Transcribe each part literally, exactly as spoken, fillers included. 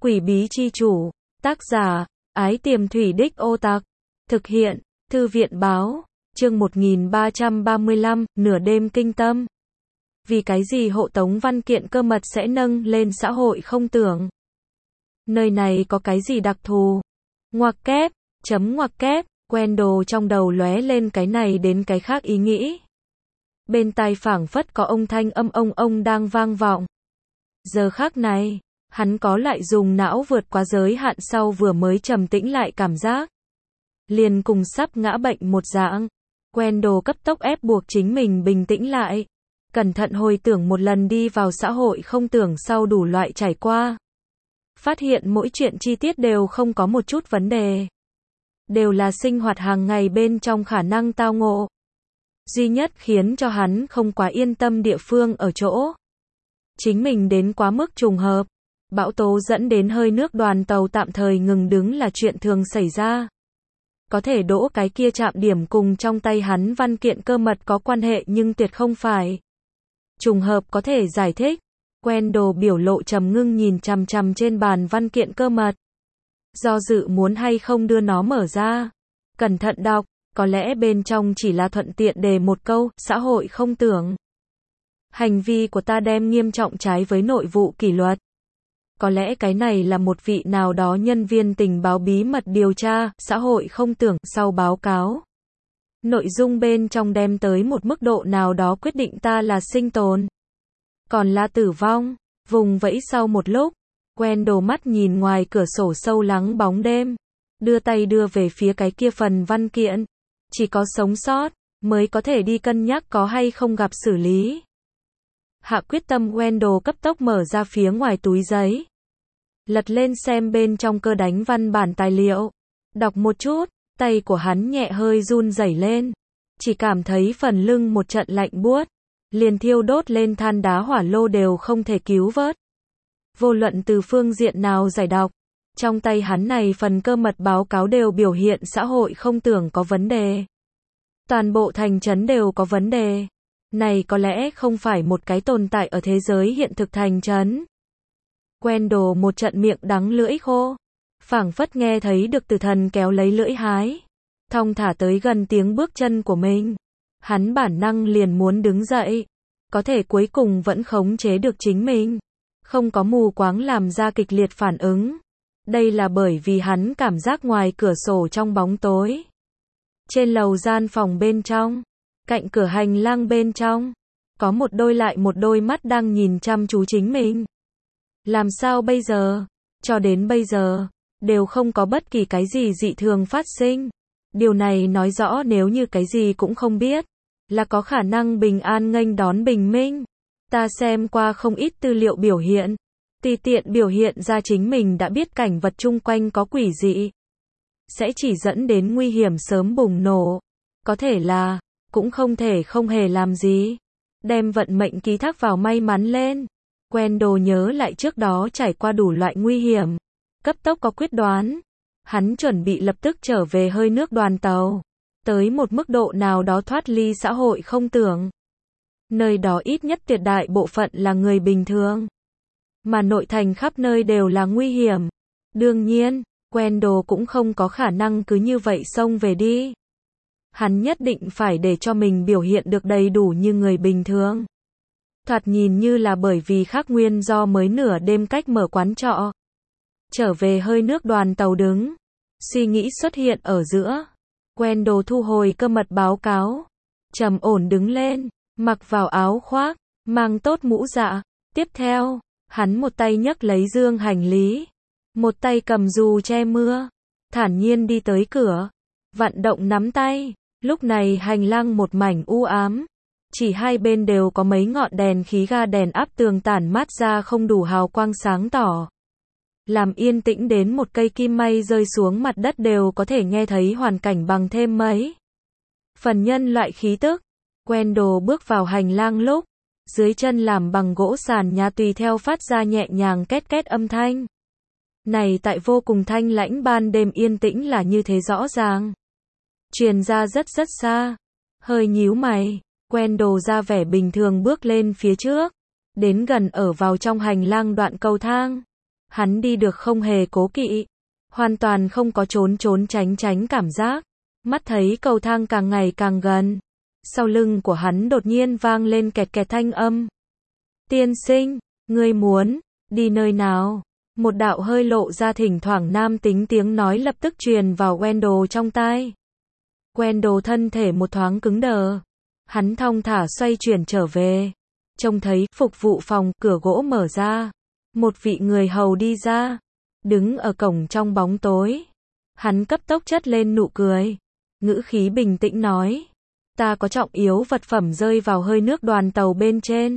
Quỷ bí chi chủ, tác giả, Ái Tiềm Thủy Đích Ô Tặc, thực hiện, Thư viện báo, chương một nghìn ba trăm ba mươi lăm, nửa đêm kinh tâm. Vì cái gì hộ tống văn kiện cơ mật sẽ nâng lên xã hội không tưởng? Nơi này có cái gì đặc thù? Ngoặc kép, chấm ngoặc kép, Wendell trong đầu lóe lên cái này đến cái khác ý nghĩ. Bên tai phảng phất có ông thanh âm ông ông đang vang vọng. Giờ khác này, hắn có lại dùng não vượt qua giới hạn sau vừa mới trầm tĩnh lại cảm giác. Liền cùng sắp ngã bệnh một dạng. Wendell cấp tốc ép buộc chính mình bình tĩnh lại. Cẩn thận hồi tưởng một lần đi vào xã hội không tưởng sau đủ loại trải qua. Phát hiện mỗi chuyện chi tiết đều không có một chút vấn đề. Đều là sinh hoạt hàng ngày bên trong khả năng tao ngộ. Duy nhất khiến cho hắn không quá yên tâm địa phương ở chỗ. Chính mình đến quá mức trùng hợp. Bão tố dẫn đến hơi nước đoàn tàu tạm thời ngừng đứng là chuyện thường xảy ra. Có thể đỗ cái kia chạm điểm cùng trong tay hắn văn kiện cơ mật có quan hệ nhưng tuyệt không phải. Trùng hợp có thể giải thích. Wendell biểu lộ trầm ngưng nhìn chằm chằm trên bàn văn kiện cơ mật. Do dự muốn hay không đưa nó mở ra. Cẩn thận đọc, có lẽ bên trong chỉ là thuận tiện đề một câu, xã hội không tưởng. Hành vi của ta đem nghiêm trọng trái với nội vụ kỷ luật. Có lẽ cái này là một vị nào đó nhân viên tình báo bí mật điều tra, xã hội không tưởng, sau báo cáo. Nội dung bên trong đem tới một mức độ nào đó quyết định ta là sinh tồn. Còn là tử vong, vùng vẫy sau một lúc. Wendell mắt nhìn ngoài cửa sổ sâu lắng bóng đêm. Đưa tay đưa về phía cái kia phần văn kiện. Chỉ có sống sót, mới có thể đi cân nhắc có hay không gặp xử lý. Hạ quyết tâm Wendell cấp tốc mở ra phía ngoài túi giấy. Lật lên xem bên trong cơ đánh văn bản tài liệu. Đọc một chút, tay của hắn nhẹ hơi run rẩy lên. Chỉ cảm thấy phần lưng một trận lạnh buốt. Liền thiêu đốt lên than đá hỏa lô đều không thể cứu vớt. Vô luận từ phương diện nào giải đọc. Trong tay hắn này phần cơ mật báo cáo đều biểu hiện xã hội không tưởng có vấn đề. Toàn bộ thành trấn đều có vấn đề. Này có lẽ không phải một cái tồn tại ở thế giới hiện thực thành trấn. Wendell một trận miệng đắng lưỡi khô. Phảng phất nghe thấy được tử thần kéo lấy lưỡi hái. Thong thả tới gần tiếng bước chân của mình. Hắn bản năng liền muốn đứng dậy. Có thể cuối cùng vẫn khống chế được chính mình. Không có mù quáng làm ra kịch liệt phản ứng. Đây là bởi vì hắn cảm giác ngoài cửa sổ trong bóng tối. Trên lầu gian phòng bên trong. Cạnh cửa hành lang bên trong. Có một đôi lại một đôi mắt đang nhìn chăm chú chính mình. Làm sao bây giờ? Cho đến bây giờ, đều không có bất kỳ cái gì dị thường phát sinh. Điều này nói rõ nếu như cái gì cũng không biết, là có khả năng bình an nghênh đón bình minh. Ta xem qua không ít tư liệu biểu hiện. Tùy tiện biểu hiện ra chính mình đã biết cảnh vật chung quanh có quỷ dị. Sẽ chỉ dẫn đến nguy hiểm sớm bùng nổ. Có thể là, cũng không thể không hề làm gì. Đem vận mệnh ký thác vào may mắn lên. Wendell nhớ lại trước đó trải qua đủ loại nguy hiểm. Cấp tốc có quyết đoán. Hắn chuẩn bị lập tức trở về hơi nước đoàn tàu. Tới một mức độ nào đó thoát ly xã hội không tưởng. Nơi đó ít nhất tuyệt đại bộ phận là người bình thường. Mà nội thành khắp nơi đều là nguy hiểm. Đương nhiên, Wendell cũng không có khả năng cứ như vậy xông về đi. Hắn nhất định phải để cho mình biểu hiện được đầy đủ như người bình thường. Thoạt nhìn như là bởi vì khác nguyên do mới nửa đêm cách mở quán trọ. Trở về hơi nước đoàn tàu đứng. Suy nghĩ xuất hiện ở giữa. Wendell thu hồi cơ mật báo cáo. Trầm ổn đứng lên. Mặc vào áo khoác. Mang tốt mũ dạ. Tiếp theo, hắn một tay nhấc lấy dương hành lý. Một tay cầm dù che mưa. Thản nhiên đi tới cửa. Vận động nắm tay. Lúc này hành lang một mảnh u ám. Chỉ hai bên đều có mấy ngọn đèn khí ga đèn áp tường tản mát ra không đủ hào quang sáng tỏ. Làm yên tĩnh đến một cây kim may rơi xuống mặt đất đều có thể nghe thấy hoàn cảnh bằng thêm mấy phần nhân loại khí tức. Wendell bước vào hành lang lúc, dưới chân làm bằng gỗ sàn nhà tùy theo phát ra nhẹ nhàng két két âm thanh. Này tại vô cùng thanh lãnh ban đêm yên tĩnh là như thế rõ ràng. Truyền ra rất rất xa. Hơi nhíu mày. Wendell ra vẻ bình thường bước lên phía trước. Đến gần ở vào trong hành lang đoạn cầu thang. Hắn đi được không hề cố kỵ, hoàn toàn không có trốn trốn tránh tránh cảm giác. Mắt thấy cầu thang càng ngày càng gần. Sau lưng của hắn đột nhiên vang lên kẹt kẹt thanh âm. Tiên sinh, ngươi muốn đi nơi nào? Một đạo hơi lộ ra thỉnh thoảng nam tính tiếng nói lập tức truyền vào Wendell trong tai. Wendell thân thể một thoáng cứng đờ. Hắn thong thả xoay chuyển trở về. Trông thấy phục vụ phòng, cửa gỗ mở ra. Một vị người hầu đi ra. Đứng ở cổng trong bóng tối. Hắn cấp tốc chất lên nụ cười. Ngữ khí bình tĩnh nói. Ta có trọng yếu vật phẩm rơi vào hơi nước đoàn tàu bên trên.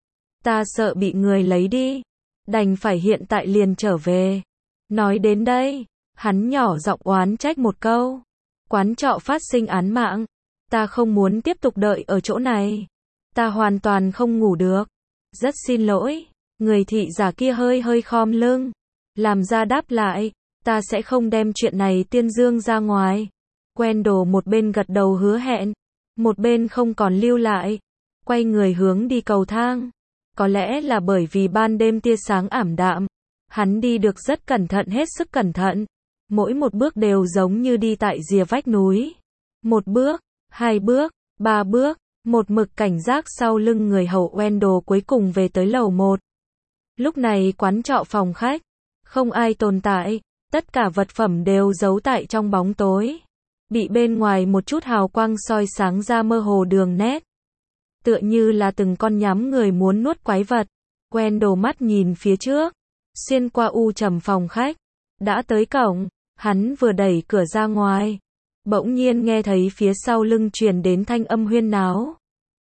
Ta sợ bị người lấy đi. Đành phải hiện tại liền trở về. Nói đến đây, hắn nhỏ giọng oán trách một câu. Quán trọ phát sinh án mạng. Ta không muốn tiếp tục đợi ở chỗ này. Ta hoàn toàn không ngủ được. Rất xin lỗi. Người thị giả kia hơi hơi khom lưng. Làm ra đáp lại. Ta sẽ không đem chuyện này tuyên dương ra ngoài. Wendell một bên gật đầu hứa hẹn. Một bên không còn lưu lại. Quay người hướng đi cầu thang. Có lẽ là bởi vì ban đêm tia sáng ảm đạm. Hắn đi được rất cẩn thận, hết sức cẩn thận. Mỗi một bước đều giống như đi tại rìa vách núi. Một bước, hai bước, ba bước, một mực cảnh giác sau lưng người hầu. Wendell cuối cùng về tới lầu một. Lúc này quán trọ phòng khách. Không ai tồn tại. Tất cả vật phẩm đều giấu tại trong bóng tối. Bị bên ngoài một chút hào quang soi sáng ra mơ hồ đường nét. Tựa như là từng con nhắm người muốn nuốt quái vật. Wendell mắt nhìn phía trước. Xuyên qua u trầm phòng khách. Đã tới cổng. Hắn vừa đẩy cửa ra ngoài. Bỗng nhiên nghe thấy phía sau lưng truyền đến thanh âm huyên náo.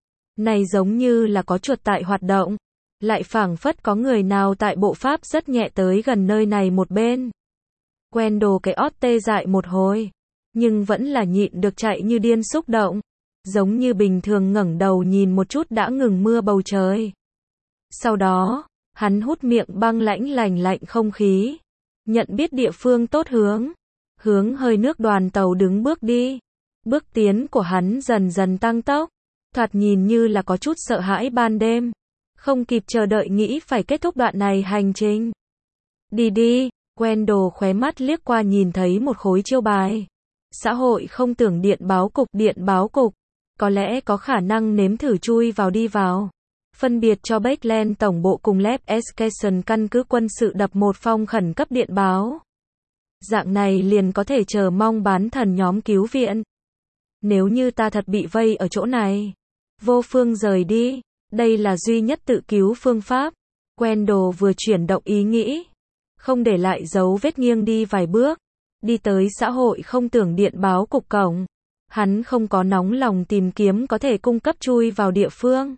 Này giống như là có chuột tại hoạt động. Lại phảng phất có người nào tại bộ pháp rất nhẹ tới gần nơi này một bên. Wendell cái ót tê dại một hồi. Nhưng vẫn là nhịn được chạy như điên xúc động. Giống như bình thường ngẩng đầu nhìn một chút đã ngừng mưa bầu trời. Sau đó, hắn hút miệng băng lãnh lành lạnh không khí. Nhận biết địa phương tốt hướng. Hướng hơi nước đoàn tàu đứng bước đi. Bước tiến của hắn dần dần tăng tốc. Thoạt nhìn như là có chút sợ hãi ban đêm. Không kịp chờ đợi nghĩ phải kết thúc đoạn này hành trình. Đi đi, Wendell khóe mắt liếc qua nhìn thấy một khối chiêu bài. Xã hội không tưởng điện báo cục, điện báo cục. Có lẽ có khả năng nếm thử chui vào đi vào. Phân biệt cho Bakeland tổng bộ cùng Lab Escation căn cứ quân sự đập một phong khẩn cấp điện báo. Dạng này liền có thể chờ mong bán thần nhóm cứu viện. Nếu như ta thật bị vây ở chỗ này, vô phương rời đi, đây là duy nhất tự cứu phương pháp. Wendell vừa chuyển động ý nghĩ, không để lại dấu vết nghiêng đi vài bước, đi tới xã hội không tưởng điện báo cục cổng. Hắn không có nóng lòng tìm kiếm có thể cung cấp chui vào địa phương,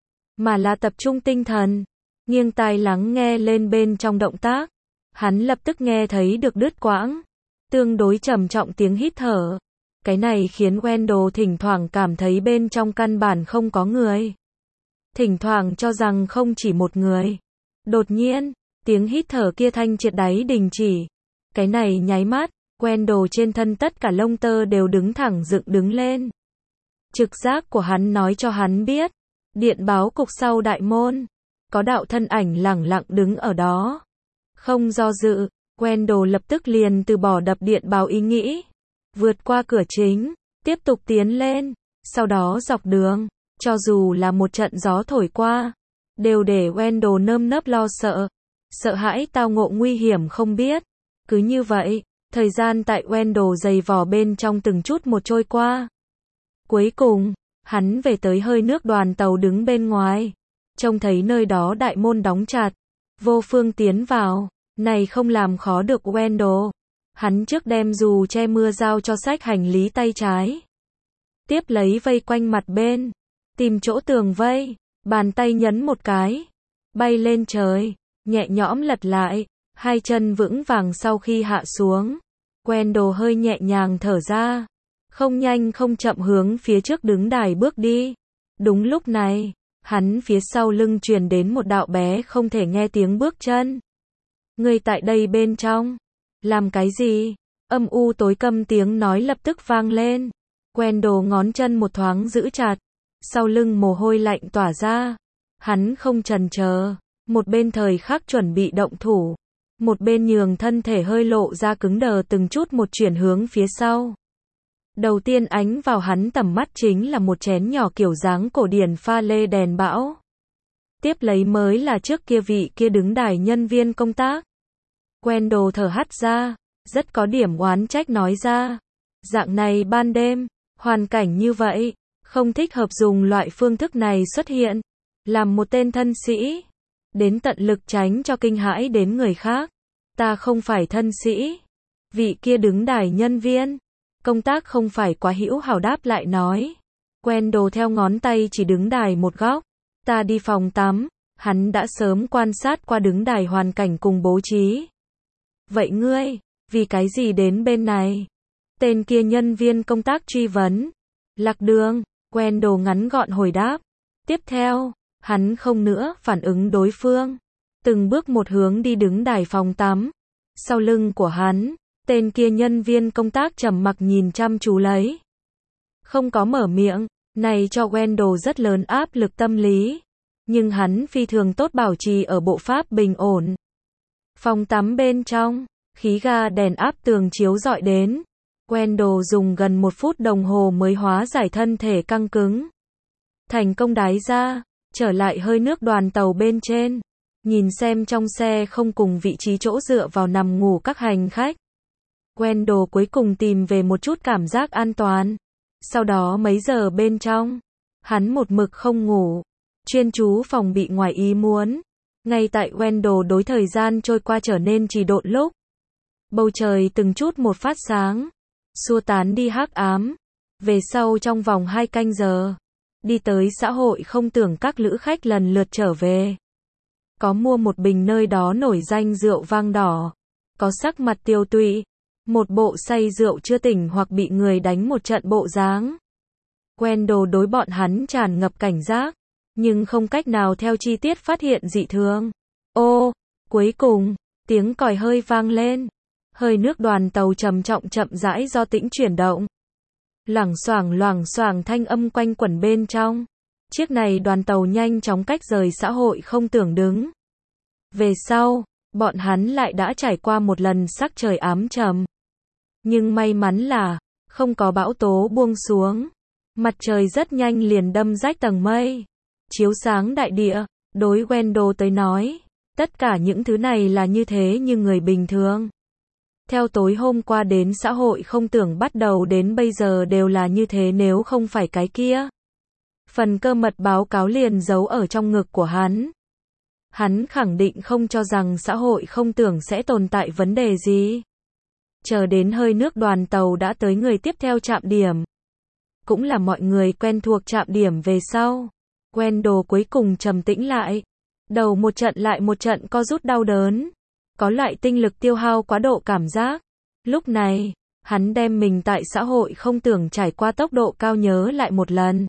mà là tập trung tinh thần, nghiêng tai lắng nghe lên bên trong động tác. Hắn lập tức nghe thấy được đứt quãng, tương đối trầm trọng tiếng hít thở. Cái này khiến Wendell thỉnh thoảng cảm thấy bên trong căn bản không có người. Thỉnh thoảng cho rằng không chỉ một người. Đột nhiên, tiếng hít thở kia thanh triệt đáy đình chỉ. Cái này nháy mắt, Wendell trên thân tất cả lông tơ đều đứng thẳng dựng đứng lên. Trực giác của hắn nói cho hắn biết, điện báo cục sau đại môn, có đạo thân ảnh lẳng lặng đứng ở đó. Không do dự, Wendell lập tức liền từ bỏ đập điện báo ý nghĩ. Vượt qua cửa chính, tiếp tục tiến lên, sau đó dọc đường, cho dù là một trận gió thổi qua, đều để Wendell nơm nớp lo sợ, sợ hãi tao ngộ nguy hiểm không biết. Cứ như vậy, thời gian tại Wendell dày vò bên trong từng chút một trôi qua. Cuối cùng, hắn về tới hơi nước đoàn tàu đứng bên ngoài, trông thấy nơi đó đại môn đóng chặt, vô phương tiến vào, này không làm khó được Wendell. Hắn trước đem dù che mưa giao cho xách hành lý tay trái. Tiếp lấy vây quanh mặt bên, tìm chỗ tường vây, bàn tay nhấn một cái, bay lên trời, nhẹ nhõm lật lại, hai chân vững vàng sau khi hạ xuống. Wendell hơi nhẹ nhàng thở ra, không nhanh không chậm hướng phía trước đứng đài bước đi. Đúng lúc này, hắn phía sau lưng truyền đến một đạo bé không thể nghe tiếng bước chân. Người tại đây bên trong, làm cái gì? Âm u tối câm tiếng nói lập tức vang lên. Wendell ngón chân một thoáng giữ chặt, sau lưng mồ hôi lạnh tỏa ra. Hắn không chần chờ, một bên thời khắc chuẩn bị động thủ. một bên nhường thân thể hơi lộ ra cứng đờ từng chút một chuyển hướng phía sau. Đầu tiên ánh vào hắn tầm mắt chính là một chén nhỏ kiểu dáng cổ điển pha lê đèn bão. Tiếp lấy mới là trước kia vị kia đứng đài nhân viên công tác. Wendell thở hắt ra, rất có điểm oán trách nói ra. Dạng này ban đêm, hoàn cảnh như vậy, không thích hợp dùng loại phương thức này xuất hiện. Làm một tên thân sĩ, đến tận lực tránh cho kinh hãi đến người khác. Ta không phải thân sĩ. Vị kia đứng đài nhân viên công tác không phải quá hữu hảo đáp lại nói. Wendell theo ngón tay chỉ đứng đài một góc. Ta đi phòng tắm. Hắn đã sớm quan sát qua đứng đài hoàn cảnh cùng bố trí. Vậy ngươi, vì cái gì đến bên này? Tên kia nhân viên công tác truy vấn. Lạc đường, Wendell ngắn gọn hồi đáp. Tiếp theo, hắn không nữa phản ứng đối phương. Từng bước một hướng đi đứng đài phòng tắm. Sau lưng của hắn, tên kia nhân viên công tác trầm mặc nhìn chăm chú lấy. Không có mở miệng, này cho Wendell rất lớn áp lực tâm lý. Nhưng hắn phi thường tốt bảo trì ở bộ pháp bình ổn. Phòng tắm bên trong, khí ga đèn áp tường chiếu rọi đến. Wendell dùng gần một phút đồng hồ mới hóa giải thân thể căng cứng. Thành công đái ra, trở lại hơi nước đoàn tàu bên trên. Nhìn xem trong xe không cùng vị trí chỗ dựa vào nằm ngủ các hành khách. Wendell cuối cùng tìm về một chút cảm giác an toàn. Sau đó mấy giờ bên trong, hắn một mực không ngủ. Chuyên chú phòng bị ngoài ý muốn. Ngay tại Wendell đối thời gian trôi qua trở nên trì độn lúc. Bầu trời từng chút một phát sáng. Xua tán đi hắc ám. Về sau trong vòng hai canh giờ. Đi tới xã hội không tưởng các lữ khách lần lượt trở về. Có mua một bình nơi đó nổi danh rượu vang đỏ. Có sắc mặt tiêu tụy. Một bộ say rượu chưa tỉnh hoặc bị người đánh một trận bộ dáng. Wendell đối bọn hắn tràn ngập cảnh giác. Nhưng không cách nào theo chi tiết phát hiện dị thường. Ô, cuối cùng, tiếng còi hơi vang lên. Hơi nước đoàn tàu trầm trọng chậm rãi do tĩnh chuyển động. Loảng xoảng loảng xoảng thanh âm quanh quẩn bên trong. Chiếc này đoàn tàu nhanh chóng cách rời xã hội không tưởng đứng. Về sau, bọn hắn lại đã trải qua một lần sắc trời ám trầm. Nhưng may mắn là, không có bão tố buông xuống. Mặt trời rất nhanh liền đâm rách tầng mây. Chiếu sáng đại địa, đối Wendell tới nói, tất cả những thứ này là như thế như người bình thường. Theo tối hôm qua đến xã hội không tưởng bắt đầu đến bây giờ đều là như thế nếu không phải cái kia. Phần cơ mật báo cáo liền giấu ở trong ngực của hắn. Hắn khẳng định không cho rằng xã hội không tưởng sẽ tồn tại vấn đề gì. Chờ đến hơi nước đoàn tàu đã tới người tiếp theo trạm điểm. Cũng là mọi người quen thuộc trạm điểm về sau. Wendell cuối cùng trầm tĩnh lại. Đầu một trận lại một trận co rút đau đớn. Có loại tinh lực tiêu hao quá độ cảm giác. Lúc này, hắn đem mình tại xã hội không tưởng trải qua tốc độ cao nhớ lại một lần.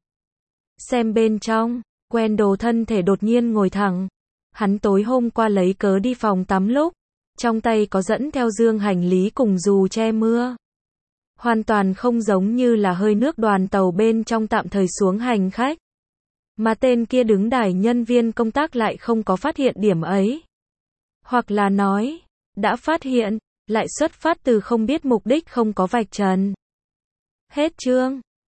Xem bên trong, Wendell thân thể đột nhiên ngồi thẳng. Hắn tối hôm qua lấy cớ đi phòng tắm lúc. Trong tay có dẫn theo dương hành lý cùng dù che mưa. Hoàn toàn không giống như là hơi nước đoàn tàu bên trong tạm thời xuống hành khách. Mà tên kia đứng đài nhân viên công tác lại không có phát hiện điểm ấy. Hoặc là nói, đã phát hiện, lại xuất phát từ không biết mục đích không có vạch trần. Hết chương.